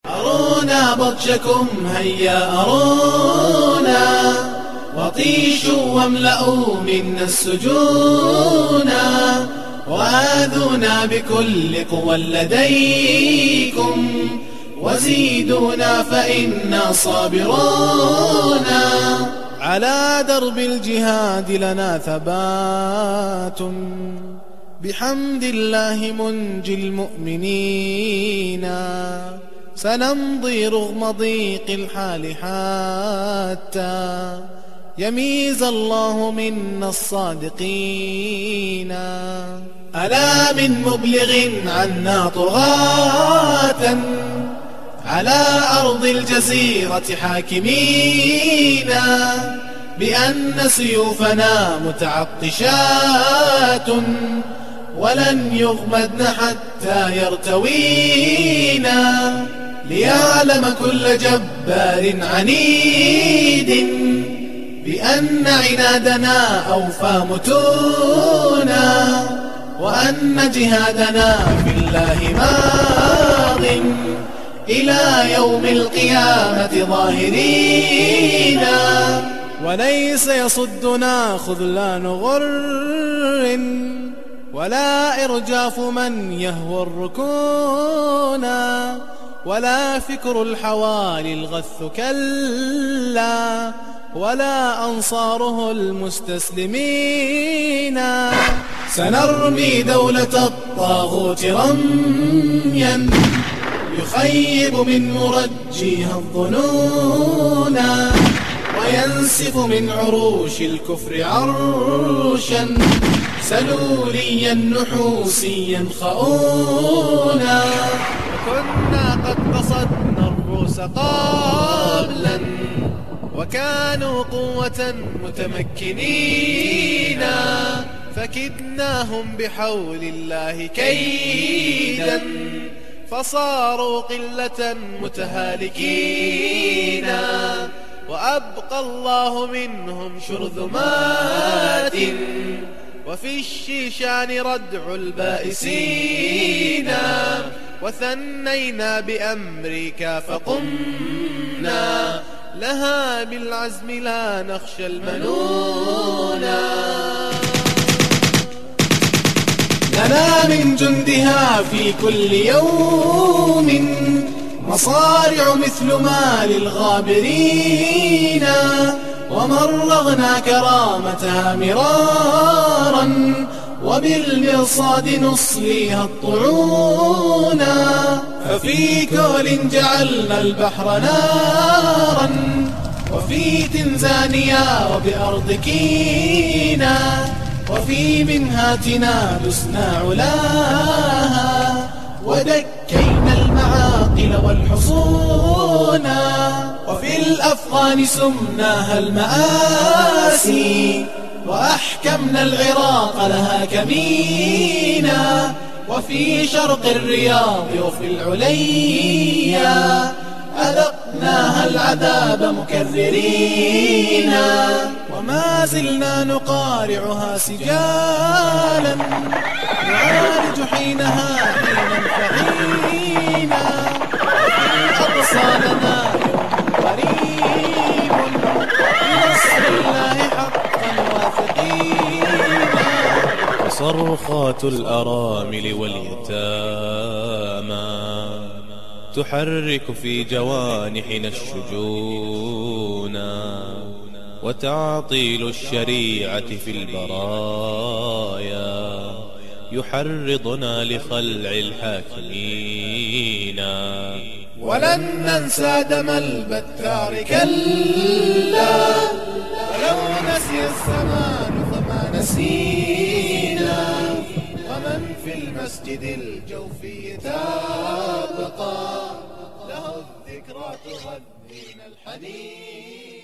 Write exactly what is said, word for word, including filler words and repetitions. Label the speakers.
Speaker 1: أرونا بطشكم هيا أرونا، وطيشوا واملأوا منا السجونا، وآذونا بكل قوى لديكم، وزيدونا فإنا صابرون. على درب الجهاد لنا ثبات، بحمد الله منجي المؤمنين، سنمضي رغم ضيق الحال حتى يميز الله منا الصادقين. ألا من مبلغ عنا طغاة، على أرض الجزيرة حاكمين، بأن سيوفنا متعطشات، ولن يغمدن حتى يرتوينا، ليعلم كل جبار عنيد بأن عنادنا أوفى متونا، وأن جهادنا في الله ماض إلى يوم القيامة ظاهرين. وليس يصدنا خذلان غر، ولا إرجاف من يهوى الركون، ولا فكر الحوالي الغث كلا، ولا أنصاره المستسلمين. سنرمي دولة الطاغوت رميا، يخيب من مرجيها الظنون، وينسف من عروش الكفر عرشا سلوليا نحوسيا خؤونا. وكنا قد قصدنا الروس قبلا، وكانوا قوة متمكنين، فكدناهم بحول الله كيدا، فصاروا قلة متهالكين، وأبقى الله منهم شرذمات، وفي الشيشان ردع البائسين. وثنينا بأمريكا فقمنا لها بالعزم لا نخشى المنون. لنا من جندها في كل يوم مصارع مثل ما للغابرين، ومرغنا كرامتها مرارا، وبالمرصاد نصليها الطعون. ففي كول جعلنا البحر نارا، وفي تنزانيا وبأرض كينا، وفي منهاتنا دسنا علاها، ودكينا المعاقل والحصون، وفي الأفغان سمناها المآسي، وأحكمنا العراق لها كمينا، وفي شرق الرياض وفي العليا أذقناها العذاب مكررين. وما زلنا نقارعها سجالا، نعالج حينها حينا فحينا، وفي الأقصى لنا يوم قريب بنصر الله حقا واثقين.
Speaker 2: وصرخات الأرامل واليتامى تحرك في جوانحنا الشجونا، وتعطيل الشريعة في البرايا يحرضنا لخلع الحاكمين.
Speaker 1: ولن ننسى دم البتار كلا، ولو نسي الزمان فما نسينا، ومن في المسجد الجوفي تبقى له الذكرى تغنينا الحنين.